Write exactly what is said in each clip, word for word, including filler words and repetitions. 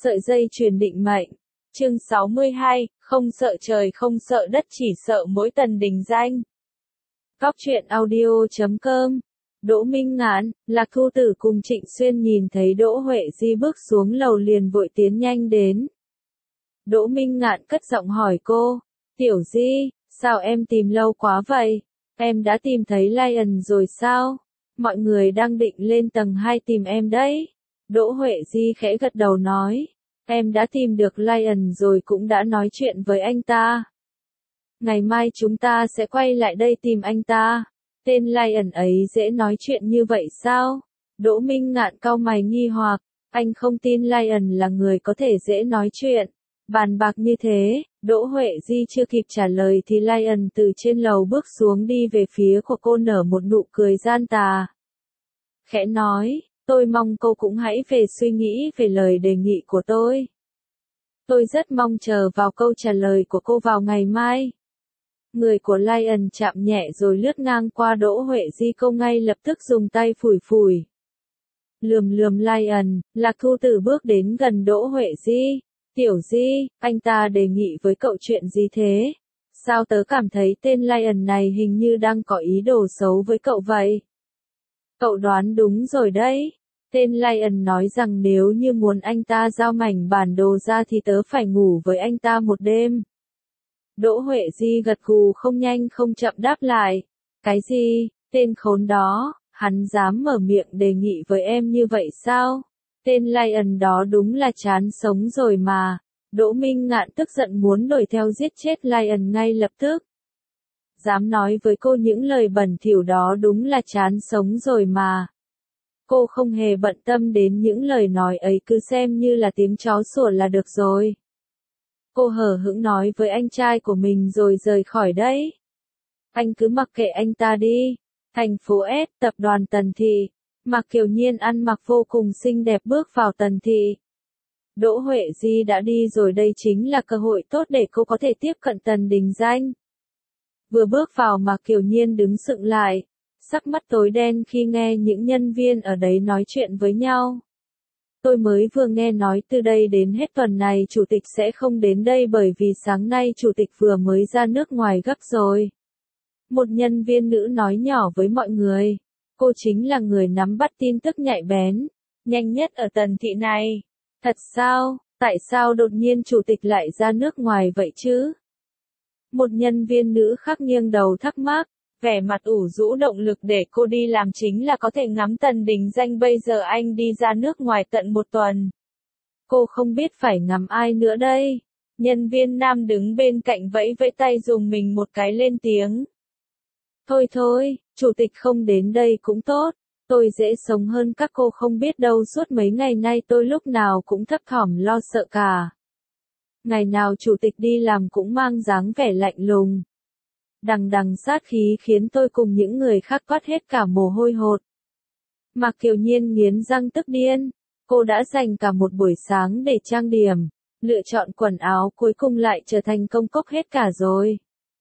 Sợi dây chuyền định mệnh. Chương sáu mươi hai, không sợ trời không sợ đất chỉ sợ mỗi tần đình danh. Góc truyện audio chấm com. Đỗ Minh Ngạn, Lạc Thu Tử cùng Trịnh Xuyên nhìn thấy Đỗ Huệ Di bước xuống lầu liền vội tiến nhanh đến. Đỗ Minh Ngạn cất giọng hỏi cô, Tiểu Di, sao em tìm lâu quá vậy? Em đã tìm thấy Lion rồi sao? Mọi người đang định lên tầng hai tìm em đấy. Đỗ Huệ Di khẽ gật đầu nói, em đã tìm được Lion rồi cũng đã nói chuyện với anh ta. Ngày mai chúng ta sẽ quay lại đây tìm anh ta. Tên Lion ấy dễ nói chuyện như vậy sao? Đỗ Minh Ngạn cau mày nghi hoặc, anh không tin Lion là người có thể dễ nói chuyện. Bàn bạc như thế, Đỗ Huệ Di chưa kịp trả lời thì Lion từ trên lầu bước xuống đi về phía của cô nở một nụ cười gian tà. Khẽ nói, tôi mong cô cũng hãy về suy nghĩ về lời đề nghị của tôi. Tôi rất mong chờ vào câu trả lời của cô vào ngày mai. Người của Lion chạm nhẹ rồi lướt ngang qua Đỗ Huệ Di, cô ngay lập tức dùng tay phủi phủi. Lườm lườm Lion, Lạc Thu Tử bước đến gần Đỗ Huệ Di. Tiểu Di, anh ta đề nghị với cậu chuyện gì thế? Sao tớ cảm thấy tên Lion này hình như đang có ý đồ xấu với cậu vậy? Cậu đoán đúng rồi đấy. Tên Lion nói rằng nếu như muốn anh ta giao mảnh bản đồ ra thì tớ phải ngủ với anh ta một đêm. Đỗ Huệ Di gật gù không nhanh không chậm đáp lại. Cái gì, tên khốn đó, hắn dám mở miệng đề nghị với em như vậy sao? Tên Lion đó đúng là chán sống rồi mà. Đỗ Minh Ngạn tức giận muốn đuổi theo giết chết Lion ngay lập tức. Dám nói với cô những lời bẩn thỉu đó đúng là chán sống rồi mà. Cô không hề bận tâm đến những lời nói ấy, cứ xem như là tiếng chó sủa là được rồi. Cô hờ hững nói với anh trai của mình rồi rời khỏi đấy. Anh cứ mặc kệ anh ta đi. Thành phố S, tập đoàn Tần Thị. Mạc Kiều Nhiên ăn mặc vô cùng xinh đẹp bước vào Tần Thị. Đỗ Huệ Di đã đi rồi, đây chính là cơ hội tốt để cô có thể tiếp cận Tần Đình Danh. Vừa bước vào Mạc Kiều Nhiên đứng sững lại, sắc mắt tối đen khi nghe những nhân viên ở đấy nói chuyện với nhau. Tôi mới vừa nghe nói từ đây đến hết tuần này chủ tịch sẽ không đến đây bởi vì sáng nay chủ tịch vừa mới ra nước ngoài gấp rồi. Một nhân viên nữ nói nhỏ với mọi người. Cô chính là người nắm bắt tin tức nhạy bén, nhanh nhất ở Tần Thị này. Thật sao, tại sao đột nhiên chủ tịch lại ra nước ngoài vậy chứ? Một nhân viên nữ khác nghiêng đầu thắc mắc, vẻ mặt ủ rũ, động lực để cô đi làm chính là có thể ngắm Tần Đình Danh, bây giờ anh đi ra nước ngoài tận một tuần. Cô không biết phải ngắm ai nữa đây. Nhân viên nam đứng bên cạnh vẫy vẫy tay dùng mình một cái lên tiếng. Thôi thôi, chủ tịch không đến đây cũng tốt, tôi dễ sống hơn các cô không biết đâu, suốt mấy ngày nay tôi lúc nào cũng thấp thỏm lo sợ cả. Ngày nào chủ tịch đi làm cũng mang dáng vẻ lạnh lùng, đằng đằng sát khí khiến tôi cùng những người khác toát hết cả mồ hôi hột. Mạc Kiều Nhiên nghiến răng tức điên, cô đã dành cả một buổi sáng để trang điểm, lựa chọn quần áo, cuối cùng lại trở thành công cốc hết cả rồi.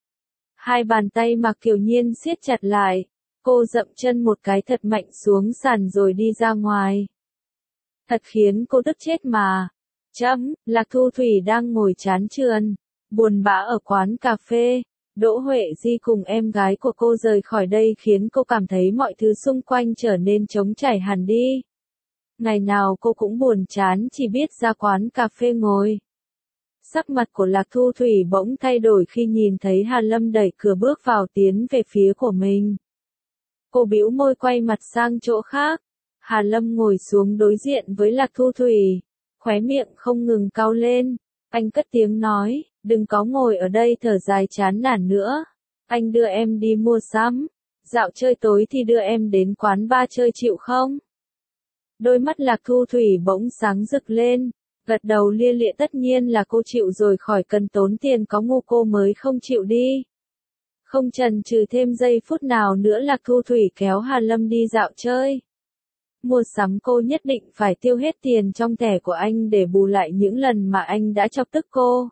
Hai bàn tay Mạc Kiều Nhiên siết chặt lại, cô dậm chân một cái thật mạnh xuống sàn rồi đi ra ngoài. Thật khiến cô tức chết mà. Chấm, Lạc Thu Thủy đang ngồi chán chường, buồn bã ở quán cà phê. Đỗ Huệ Di cùng em gái của cô rời khỏi đây khiến cô cảm thấy mọi thứ xung quanh trở nên trống trải hẳn đi. Ngày nào cô cũng buồn chán chỉ biết ra quán cà phê ngồi. Sắc mặt của Lạc Thu Thủy bỗng thay đổi khi nhìn thấy Hà Lâm đẩy cửa bước vào tiến về phía của mình. Cô bĩu môi quay mặt sang chỗ khác. Hà Lâm ngồi xuống đối diện với Lạc Thu Thủy, khóe miệng không ngừng cau lên. Anh cất tiếng nói, đừng có ngồi ở đây thở dài chán nản nữa. Anh đưa em đi mua sắm, dạo chơi, tối thì đưa em đến quán bar chơi, chịu không? Đôi mắt Lạc Thu Thủy bỗng sáng rực lên. Gật đầu lia lịa, tất nhiên là cô chịu rồi, khỏi cần tốn tiền có ngu cô mới không chịu đi. Không chần chừ thêm giây phút nào nữa, Lạc Thu Thủy kéo Hà Lâm đi dạo chơi. Mua sắm cô nhất định phải tiêu hết tiền trong thẻ của anh để bù lại những lần mà anh đã chọc tức cô.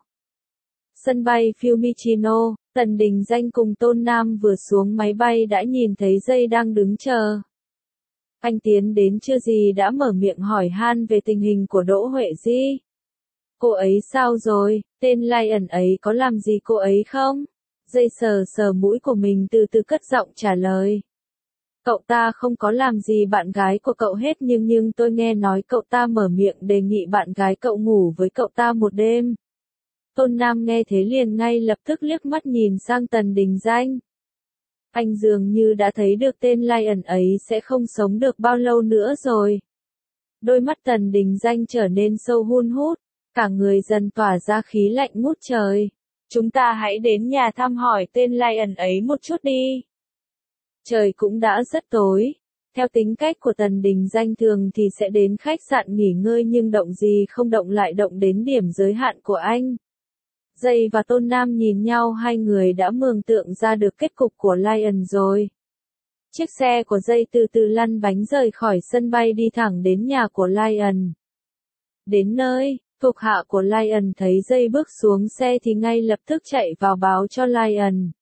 Sân bay Fiumicino, Tần Đình Danh cùng Tôn Nam vừa xuống máy bay đã nhìn thấy Dây đang đứng chờ. Anh tiến đến chưa gì đã mở miệng hỏi han về tình hình của Đỗ Huệ Di. Cô ấy sao rồi, tên Lion ấy có làm gì cô ấy không? Dây sờ sờ mũi của mình từ từ cất giọng trả lời. Cậu ta không có làm gì bạn gái của cậu hết nhưng nhưng tôi nghe nói cậu ta mở miệng đề nghị bạn gái cậu ngủ với cậu ta một đêm. Tôn Nam nghe thế liền ngay lập tức liếc mắt nhìn sang Tần Đình Danh. Anh dường như đã thấy được tên Lion ấy sẽ không sống được bao lâu nữa rồi. Đôi mắt Tần Đình Danh trở nên sâu hun hút, cả người dần tỏa ra khí lạnh ngút trời. Chúng ta hãy đến nhà thăm hỏi tên Lion ấy một chút đi. Trời cũng đã rất tối. Theo tính cách của Tần Đình Danh thường thì sẽ đến khách sạn nghỉ ngơi nhưng động gì không động lại động đến điểm giới hạn của anh. Dây và Tôn Nam nhìn nhau, hai người đã mường tượng ra được kết cục của Lion rồi. Chiếc xe của Dây từ từ lăn bánh rời khỏi sân bay đi thẳng đến nhà của Lion. Đến nơi, thuộc hạ của Lion thấy Dây bước xuống xe thì ngay lập tức chạy vào báo cho Lion.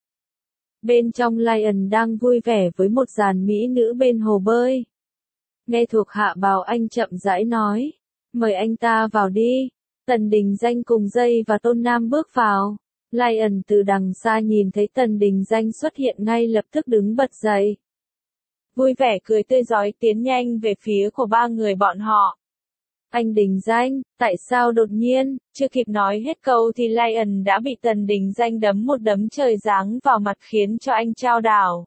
Bên trong Lion đang vui vẻ với một dàn mỹ nữ bên hồ bơi. Nghe thuộc hạ bảo anh chậm rãi nói, mời anh ta vào đi. Tần Đình Danh cùng Dây và Tôn Nam bước vào. Lion từ đằng xa nhìn thấy Tần Đình Danh xuất hiện ngay lập tức đứng bật dậy. Vui vẻ cười tươi rói tiến nhanh về phía của ba người bọn họ. Anh Đình Danh, tại sao đột nhiên, chưa kịp nói hết câu thì Lion đã bị Tần Đình Danh đấm một đấm trời giáng vào mặt khiến cho anh chao đảo.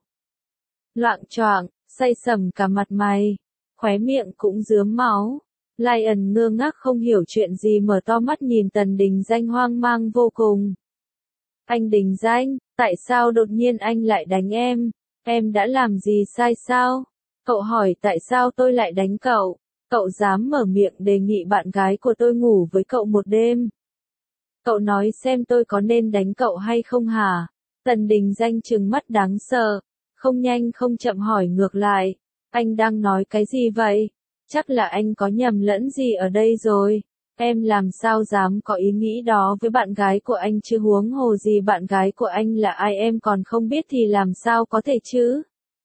Loạng choạng, say sẩm cả mặt mày, khóe miệng cũng rướm máu. Lion ngơ ngác không hiểu chuyện gì mở to mắt nhìn Tần Đình Danh hoang mang vô cùng. Anh Đình Danh, tại sao đột nhiên anh lại đánh em? Em đã làm gì sai sao? Cậu hỏi tại sao tôi lại đánh cậu? Cậu dám mở miệng đề nghị bạn gái của tôi ngủ với cậu một đêm. Cậu nói xem tôi có nên đánh cậu hay không hả? Tần Đình Danh trừng mắt đáng sợ, không nhanh không chậm hỏi ngược lại. Anh đang nói cái gì vậy? Chắc là anh có nhầm lẫn gì ở đây rồi. Em làm sao dám có ý nghĩ đó với bạn gái của anh chứ, huống hồ gì bạn gái của anh là ai em còn không biết thì làm sao có thể chứ?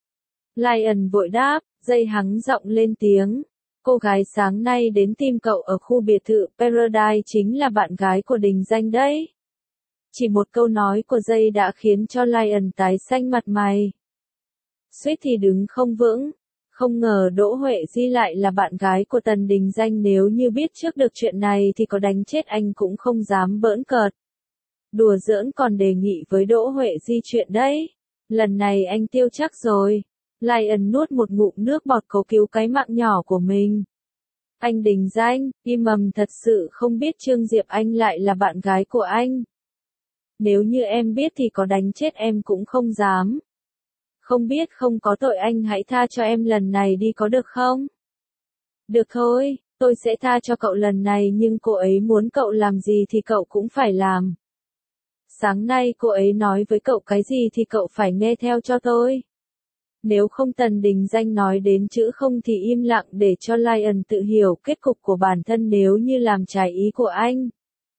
Lion vội đáp, Dây hắng giọng lên tiếng. Cô gái sáng nay đến tìm cậu ở khu biệt thự Paradise chính là bạn gái của Đình Danh đấy. Chỉ một câu nói của Dây đã khiến cho Lion tái xanh mặt mày. Suýt thì đứng không vững. Không ngờ Đỗ Huệ Di lại là bạn gái của Tần Đình Danh, nếu như biết trước được chuyện này thì có đánh chết anh cũng không dám bỡn cợt. Đùa giỡn còn đề nghị với Đỗ Huệ Di chuyện đấy. Lần này anh tiêu chắc rồi. Lion nuốt một ngụm nước bọt cố cứu cái mạng nhỏ của mình. Anh Đình Danh, im mầm, thật sự không biết Trương Diệp Anh lại là bạn gái của anh. Nếu như em biết thì có đánh chết em cũng không dám. Không biết không có tội, anh hãy tha cho em lần này đi có được không? Được thôi, tôi sẽ tha cho cậu lần này nhưng cô ấy muốn cậu làm gì thì cậu cũng phải làm. Sáng nay cô ấy nói với cậu cái gì thì cậu phải nghe theo cho tôi. Nếu không, Tần Đình Danh nói đến chữ không thì im lặng để cho Lion tự hiểu kết cục của bản thân nếu như làm trái ý của anh.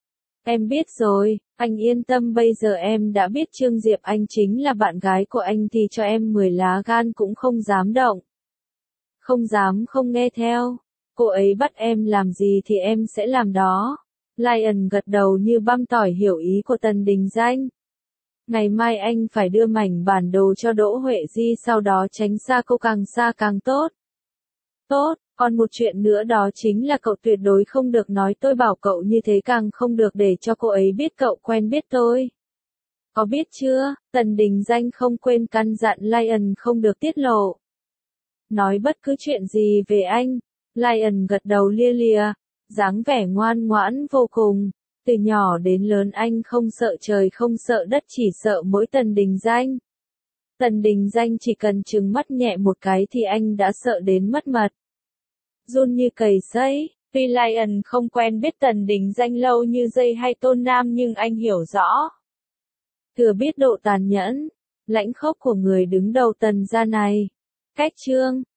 Em biết rồi, anh yên tâm, bây giờ em đã biết Trương Diệp Anh chính là bạn gái của anh thì cho em mười lá gan cũng không dám động. Không dám không nghe theo. Cô ấy bắt em làm gì thì em sẽ làm đó. Lion gật đầu như băm tỏi hiểu ý của Tần Đình Danh. Ngày mai anh phải đưa mảnh bản đồ cho Đỗ Huệ Di, sau đó tránh xa cô càng xa càng tốt. Tốt, còn một chuyện nữa đó chính là cậu tuyệt đối không được nói tôi bảo cậu như thế, càng không được để cho cô ấy biết cậu quen biết tôi. Có biết chưa? Tần Đình Danh không quên căn dặn Lion không được tiết lộ. Nói bất cứ chuyện gì về anh. Lion gật đầu lia lịa, dáng vẻ ngoan ngoãn vô cùng. Từ nhỏ đến lớn anh không sợ trời không sợ đất, chỉ sợ mỗi Tần Đình Danh. Tần Đình Danh chỉ cần trừng mắt nhẹ một cái thì anh đã sợ đến mất mật. Run như cầy sấy. Tuy Lion không quen biết Tần Đình Danh lâu như Dây hay Tôn Nam nhưng anh hiểu rõ. Thừa biết độ tàn nhẫn, lãnh khốc của người đứng đầu Tần gia này. Cách chương